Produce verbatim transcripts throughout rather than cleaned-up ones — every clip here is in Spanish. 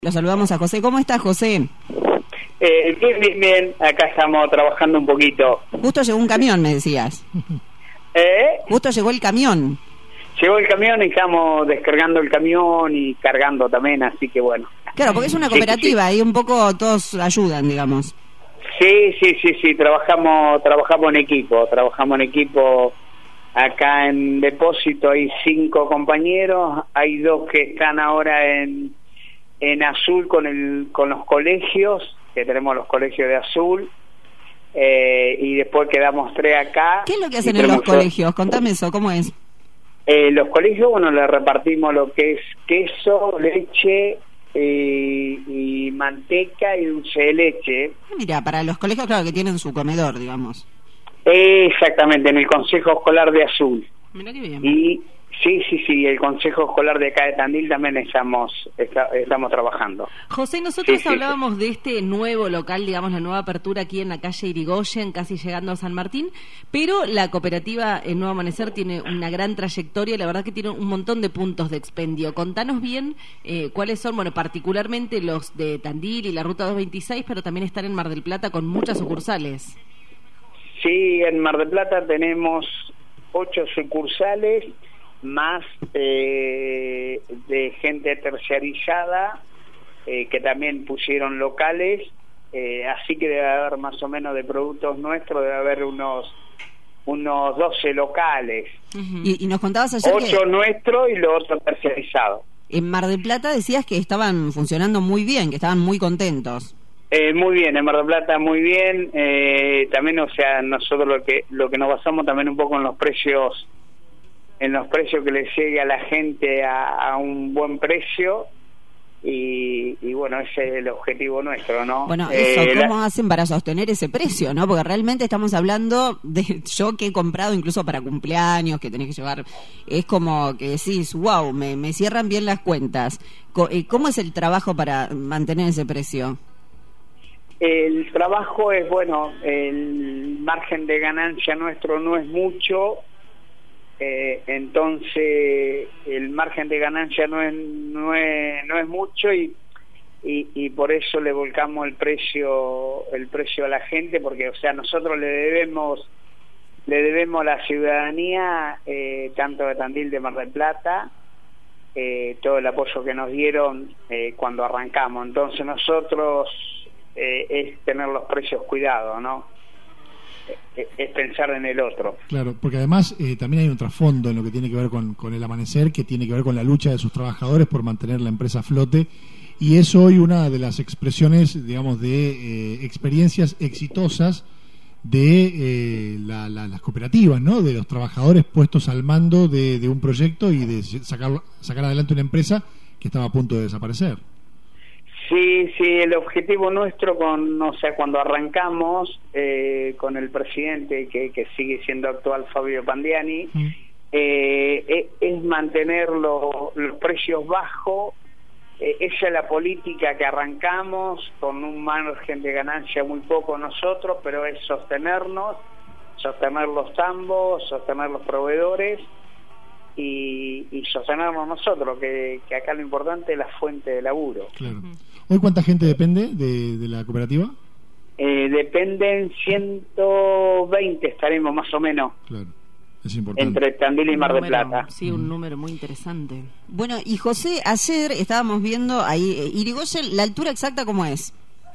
Lo saludamos a José. ¿Cómo estás, José? Eh, bien, bien, bien. Acá estamos trabajando un poquito. Justo llegó un camión, me decías. ¿Eh? Justo llegó el camión. Llegó el camión y estamos descargando el camión y cargando también, así que bueno. Claro, porque es una cooperativa sí, sí. Y un poco todos ayudan, digamos. Sí, sí, sí, sí. Trabajamos, trabajamos en equipo. Trabajamos en equipo. Acá en Depósito hay cinco compañeros. Hay dos que están ahora en... en Azul con el con los colegios, que tenemos los colegios de Azul, eh, y después quedamos tres acá. ¿Qué es lo que hacen en los colegios? Contame eso, ¿cómo es? Eh, los colegios, bueno, le repartimos lo que es queso, leche eh, y manteca y dulce de leche. Mira, para los colegios, claro, que tienen su comedor, digamos. Eh, exactamente, en el Consejo Escolar de Azul. Mira qué bien. Y sí, sí, sí, el Consejo Escolar de acá de Tandil también estamos está, estamos trabajando. José, nosotros sí, hablábamos sí, de este nuevo local, digamos, la nueva apertura aquí en la calle Irigoyen, casi llegando a San Martín, pero la cooperativa El Nuevo Amanecer tiene una gran trayectoria y la verdad que tiene un montón de puntos de expendio. Contanos bien eh, cuáles son, bueno, particularmente los de Tandil y la Ruta doscientos veintiséis, pero también están en Mar del Plata con muchas sucursales. Sí, en Mar del Plata tenemos ocho sucursales, más eh, de gente terciarizada eh, que también pusieron locales, eh, así que debe haber más o menos de productos nuestros, debe haber unos unos doce locales. Uh-huh. y, y nos contabas ayer ocho que nuestros y los otros terciarizados. En Mar del Plata decías que estaban funcionando muy bien, que estaban muy contentos. Eh, muy bien, en Mar del Plata muy bien, eh, también, o sea, nosotros lo que lo que nos basamos también un poco en los precios en los precios que le llegue a la gente a, a un buen precio y, y bueno, ese es el objetivo nuestro, ¿no? Bueno, eso, eh, ¿cómo la... hacen para sostener ese precio, no? Porque realmente estamos hablando de yo que he comprado incluso para cumpleaños, que tenés que llevar, es como que decís, wow, me, me cierran bien las cuentas. ¿Cómo es el trabajo para mantener ese precio? El trabajo es, bueno, el margen de ganancia nuestro no es mucho, eh, entonces el margen de ganancia no es no es, no es mucho y, y y por eso le volcamos el precio el precio a la gente, porque, o sea, nosotros le debemos le debemos a la ciudadanía, eh, tanto de Tandil, de Mar del Plata, eh, todo el apoyo que nos dieron eh, cuando arrancamos. Entonces nosotros Eh, es tener los precios cuidados, ¿no? Es, es pensar en el otro. Claro, porque además eh, también hay un trasfondo en lo que tiene que ver con, con el amanecer, que tiene que ver con la lucha de sus trabajadores por mantener la empresa a flote, y es hoy una de las expresiones, digamos, de eh, experiencias exitosas de eh, la, la, las cooperativas, ¿no? De los trabajadores puestos al mando de, de un proyecto y de sacar, sacar adelante una empresa que estaba a punto de desaparecer. Sí, sí, el objetivo nuestro, con, o sea, cuando arrancamos eh, con el presidente que, que sigue siendo actual, Fabio Pandiani, mm. eh, es, es mantener lo, los precios bajos. Eh, esa es la política que arrancamos, con un margen de ganancia muy poco nosotros, pero es sostenernos, sostener los tambos, sostener los proveedores y, y sostenernos nosotros, que, que acá lo importante es la fuente de laburo. Claro. ¿Hoy cuánta gente depende de, de la cooperativa? Eh, dependen ciento veinte, estaremos más o menos. Claro, es importante. Entre Tandil y Mar del Plata. Sí, un número muy interesante. Bueno, y José, ayer estábamos viendo ahí, eh, Irigoyen, ¿la altura exacta cómo es?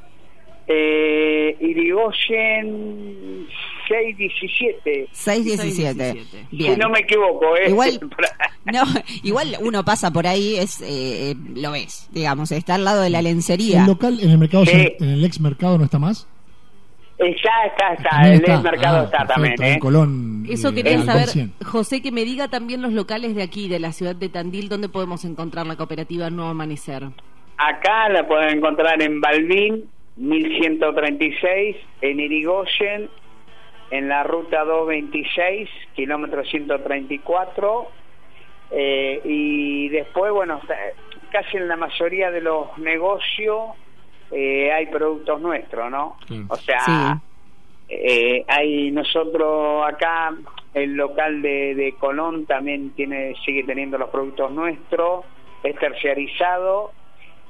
Eh, Irigoyen seis diecisiete. seis diecisiete. Bien. Si no me equivoco, ¿eh? Igual, no, igual uno pasa por ahí, es eh, lo ves, digamos, está al lado de la lencería. ¿El local en el mercado, sí. en el ex mercado no está más? Eh, ya está, está, el ex mercado ah, está perfecto, también, ¿eh? En Colón. Eso eh, quería saber, cien. José, que me diga también los locales de aquí, de la ciudad de Tandil, ¿dónde podemos encontrar la cooperativa Nuevo Amanecer? Acá la pueden encontrar en Balbín, mil ciento treinta y seis, en Irigoyen, en la ruta doscientos veintiséis, kilómetro ciento treinta y cuatro, eh, y después, bueno, casi en la mayoría de los negocios eh, hay productos nuestros, ¿no? Sí. O sea, sí. eh, hay nosotros acá, el local de, de Colón también tiene sigue teniendo los productos nuestros, es terciarizado,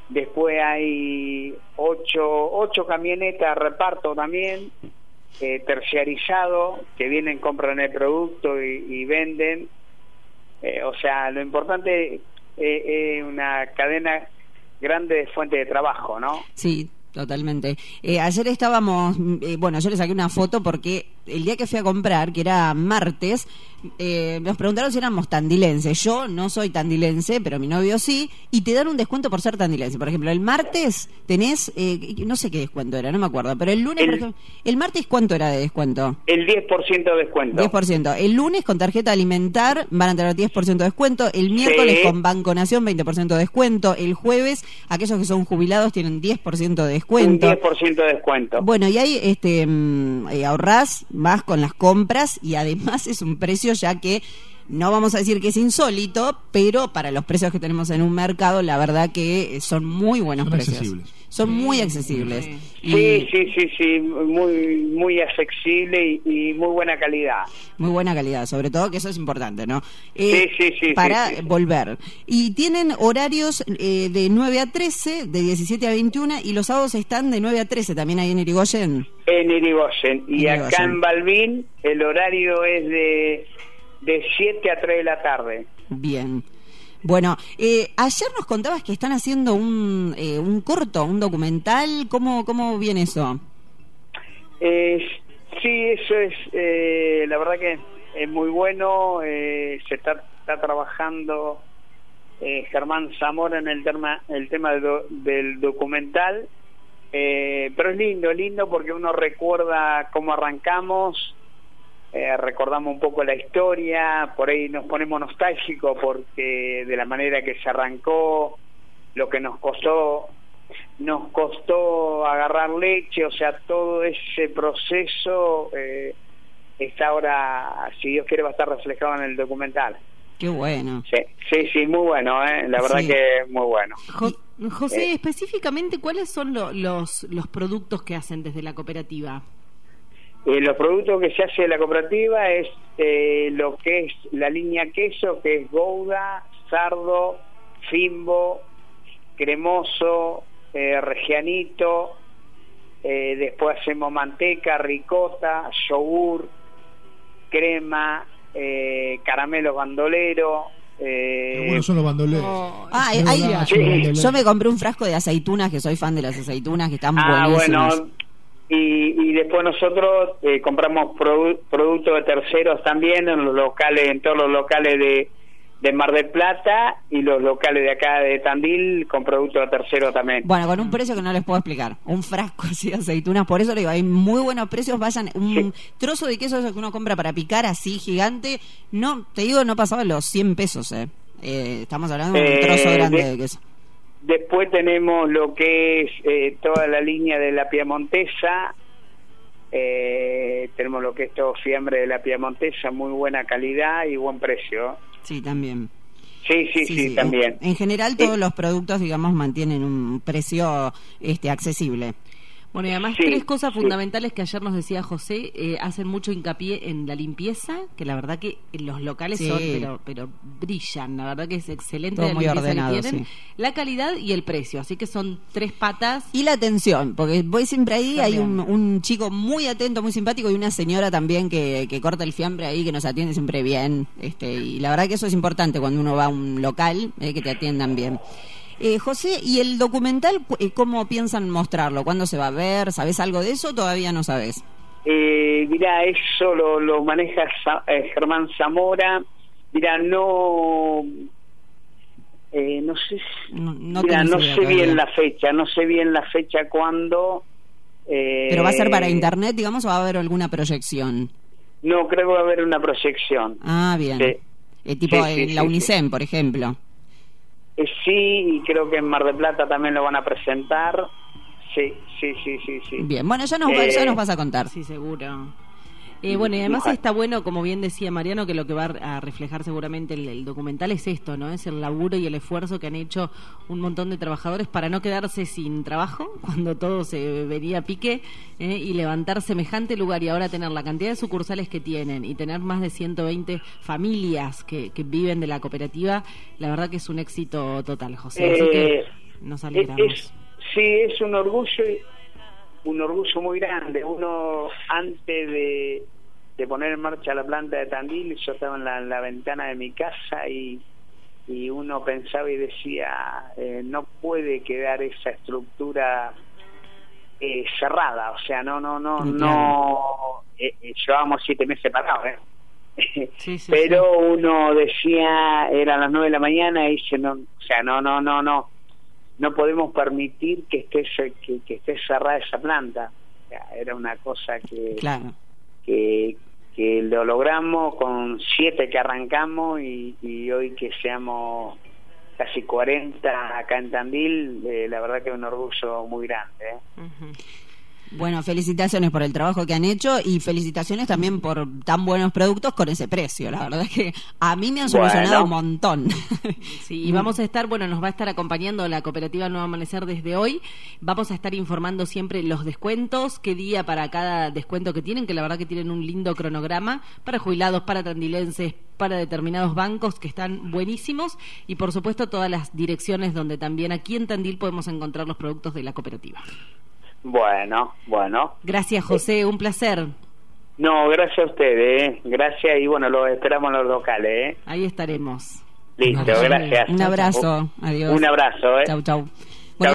Después hay ocho, ocho camionetas de reparto también, eh, terciarizado, que vienen, compran el producto y, y venden. Eh, o sea, lo importante es eh, eh, una cadena grande de fuente de trabajo, ¿no? Sí, totalmente. Eh, ayer estábamos, eh, bueno, yo le saqué una foto porque el día que fui a comprar, que era martes, eh, nos preguntaron si éramos tandilenses. Yo no soy tandilense, pero mi novio sí, y te dan un descuento por ser tandilense. Por ejemplo, el martes tenés, eh, no sé qué descuento era, no me acuerdo, pero el lunes, el, por ejemplo, el martes, ¿cuánto era de descuento? El diez por ciento de descuento. diez por ciento. El lunes con tarjeta alimentar van a tener diez por ciento de descuento. El miércoles sí, con Banco Nación veinte por ciento de descuento. El jueves, aquellos que son jubilados tienen diez por ciento de descuento. Un diez por ciento de descuento. Bueno, y ahí este, eh, ahorrás más con las compras y además es un precio ya que no vamos a decir que es insólito, pero para los precios que tenemos en un mercado, la verdad que son muy buenos son precios. Accesibles. Son muy accesibles. Sí, y sí, sí, sí, sí, muy, muy accesible y, y muy buena calidad. Muy buena calidad, sobre todo que eso es importante, ¿no? Eh, sí, sí, sí. Para sí, sí. volver. Y tienen horarios eh, de nueve a trece, de diecisiete a veintiuno, y los sábados están de nueve a trece, también ahí en Irigoyen. En Irigoyen. Y en acá Irigoyen. En Balbín el horario es de, de siete a tres de la tarde. Bien. Bueno, eh, ayer nos contabas que están haciendo un, eh, un corto, un documental. ¿Cómo, cómo viene eso? Eh, sí, eso es, eh, la verdad que es muy bueno. Eh, se está, está trabajando eh, Germán Zamora en el tema, el tema del, do, del documental. Eh, pero es lindo, es lindo porque uno recuerda cómo arrancamos. Eh, recordamos un poco la historia, por ahí nos ponemos nostálgicos porque de la manera que se arrancó, lo que nos costó, nos costó agarrar leche, o sea, todo ese proceso eh, está ahora, si Dios quiere, va a estar reflejado en el documental. Qué bueno. Sí, sí, sí, muy bueno, ¿eh? La verdad sí. que muy bueno. Jo José, eh, específicamente, ¿cuáles son lo, los, los productos que hacen desde la cooperativa? Eh, los productos que se hace de la cooperativa es eh, lo que es la línea queso, que es Gouda, Sardo, Fimbo, Cremoso, eh, Regianito, eh, después hacemos manteca, ricota, yogur, crema, eh, caramelo bandolero. Eh, bueno, son los bandoleros. Oh, ah, es hay, verdad, sí. yo me compré un frasco de aceitunas, que soy fan de las aceitunas, que están ah, buenísimas. Bueno, y, y después nosotros eh, compramos produ productos de terceros también en los locales, en todos los locales de, de Mar del Plata y los locales de acá de Tandil con productos de terceros también. Bueno, con un precio que no les puedo explicar. Un frasco así de aceitunas, por eso le digo, hay muy buenos precios. Vayan, un sí. trozo de queso que uno compra para picar así gigante, no, te digo, no pasaba los cien pesos, eh. Eh, estamos hablando de un trozo eh, grande de, de queso. Después tenemos lo que es eh, toda la línea de la Piamontesa, eh, tenemos lo que es todo fiambre de la Piamontesa, muy buena calidad y buen precio. Sí, también. Sí, sí, sí, sí, sí también. En, en general todos sí. los productos, digamos, mantienen un precio este accesible. Bueno, y además sí, tres cosas sí. fundamentales que ayer nos decía José, eh, hacen mucho hincapié en la limpieza, que la verdad que los locales sí. son, pero pero brillan, la verdad que es excelente todo la muy limpieza ordenado, que tienen, sí. la calidad y el precio, así que son tres patas. Y la atención, porque voy siempre ahí, también. hay un, un chico muy atento, muy simpático, y una señora también que, que corta el fiambre ahí, que nos atiende siempre bien, este y la verdad que eso es importante cuando uno va a un local, eh, que te atiendan bien. Eh, José, ¿y el documental cómo piensan mostrarlo? ¿Cuándo se va a ver? ¿Sabés algo de eso o todavía no sabés? Eh, mirá, eso lo, lo maneja eh, Germán Zamora. Mirá, no... Eh, no sé, no, no, mirá, no sé todavía. bien la fecha, no sé bien la fecha cuándo. Eh, ¿Pero va a ser para internet, digamos, o va a haber alguna proyección? No, creo que va a haber una proyección. Ah, bien. Sí. Eh, tipo sí, sí, en sí, la sí, UNICEN, sí. por ejemplo. Eh, sí, y creo que en Mar del Plata también lo van a presentar. Sí, sí, sí, sí, sí. Bien, bueno, ya nos, eh, ya nos vas a contar. Sí, seguro. Eh, bueno, y además está bueno, como bien decía Mariano, que lo que va a reflejar seguramente el, el documental es esto, ¿no? Es el laburo y el esfuerzo que han hecho un montón de trabajadores para no quedarse sin trabajo cuando todo se venía a pique, ¿eh? Y levantar semejante lugar y ahora tener la cantidad de sucursales que tienen y tener más de ciento veinte familias que, que viven de la cooperativa, la verdad que es un éxito total, José. Así eh, que nos alegramos. Es, sí, es un orgullo, un orgullo muy grande. Uno, antes de, de poner en marcha la planta de Tandil, yo estaba en la, en la ventana de mi casa y, y uno pensaba y decía, eh, no puede quedar esa estructura eh, cerrada, o sea, no, no, no, no, eh, eh, llevábamos siete meses parados, ¿eh? Sí, sí, pero sí. Uno decía, eran las nueve de la mañana y dice, no, o sea, no, no, no, no, no podemos permitir que esté que, que esté cerrada esa planta. O sea, era una cosa que, claro. que que lo logramos con siete que arrancamos y, y hoy que seamos casi cuarenta acá en Tandil, eh, la verdad que es un orgullo muy grande, ¿eh? Uh-huh. Bueno, felicitaciones por el trabajo que han hecho y felicitaciones también por tan buenos productos con ese precio. La verdad es que a mí me han solucionado bueno. un montón. Sí, y vamos a estar, bueno, nos va a estar acompañando la cooperativa Nuevo Amanecer desde hoy. Vamos a estar informando siempre los descuentos, qué día para cada descuento que tienen, que la verdad que tienen un lindo cronograma para jubilados, para tandilenses, para determinados bancos que están buenísimos y por supuesto todas las direcciones donde también aquí en Tandil podemos encontrar los productos de la cooperativa. Bueno, bueno. Gracias, José, un placer. No, gracias a ustedes, ¿eh? Gracias y bueno, los esperamos en los locales, ¿eh? Ahí estaremos. Listo, gracias. Un abrazo, adiós. Un abrazo, ¿eh? Chau, chau.